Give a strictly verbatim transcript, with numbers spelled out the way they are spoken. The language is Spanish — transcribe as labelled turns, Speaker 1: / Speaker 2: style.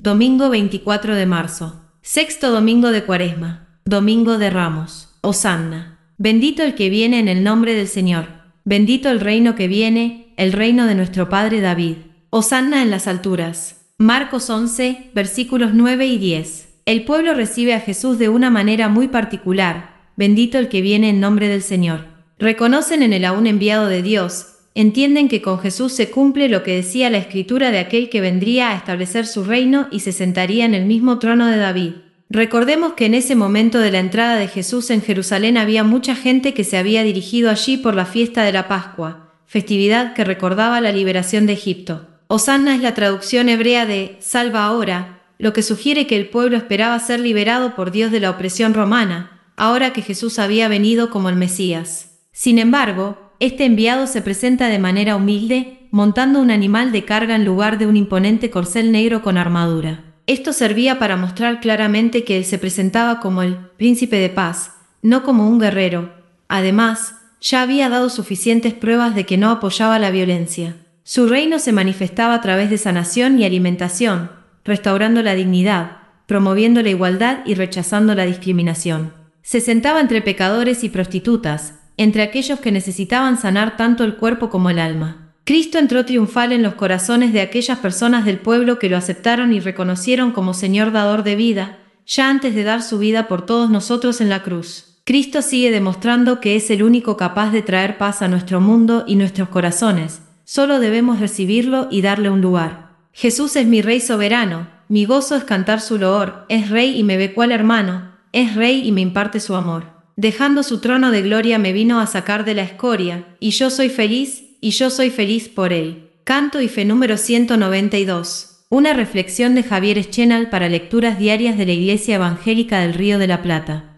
Speaker 1: domingo veinticuatro de marzo, sexto domingo de Cuaresma, domingo de Ramos. Hosanna. Bendito el que viene en el nombre del Señor. Bendito el reino que viene, el reino de nuestro Padre David. Hosanna en las alturas. Marcos once, versículos nueve y diez. El pueblo recibe a Jesús de una manera muy particular. Bendito el que viene en nombre del Señor. Reconocen en el aún enviado de Dios. Entienden que con Jesús se cumple lo que decía la Escritura de aquel que vendría a establecer su reino y se sentaría en el mismo trono de David. Recordemos que en ese momento de la entrada de Jesús en Jerusalén había mucha gente que se había dirigido allí por la fiesta de la Pascua, festividad que recordaba la liberación de Egipto. Hosanna es la traducción hebrea de «salva ahora», lo que sugiere que el pueblo esperaba ser liberado por Dios de la opresión romana, ahora que Jesús había venido como el Mesías. Sin embargo, este enviado se presenta de manera humilde, montando un animal de carga en lugar de un imponente corcel negro con armadura. Esto servía para mostrar claramente que él se presentaba como el príncipe de paz, no como un guerrero. Además, ya había dado suficientes pruebas de que no apoyaba la violencia. Su reino se manifestaba a través de sanación y alimentación, restaurando la dignidad, promoviendo la igualdad y rechazando la discriminación. Se sentaba entre pecadores y prostitutas, entre aquellos que necesitaban sanar tanto el cuerpo como el alma. Cristo entró triunfal en los corazones de aquellas personas del pueblo que lo aceptaron y reconocieron como Señor dador de vida, ya antes de dar su vida por todos nosotros en la cruz. Cristo sigue demostrando que es el único capaz de traer paz a nuestro mundo y nuestros corazones. Solo debemos recibirlo y darle un lugar. Jesús es mi Rey soberano, mi gozo es cantar su loor, es Rey y me ve cual hermano, es Rey y me imparte su amor. Dejando su trono de gloria me vino a sacar de la escoria, y yo soy feliz, y yo soy feliz por él. Canto y fe número ciento noventa y dos. Una reflexión de Javier Eschenal para lecturas diarias de la Iglesia Evangélica del Río de la Plata.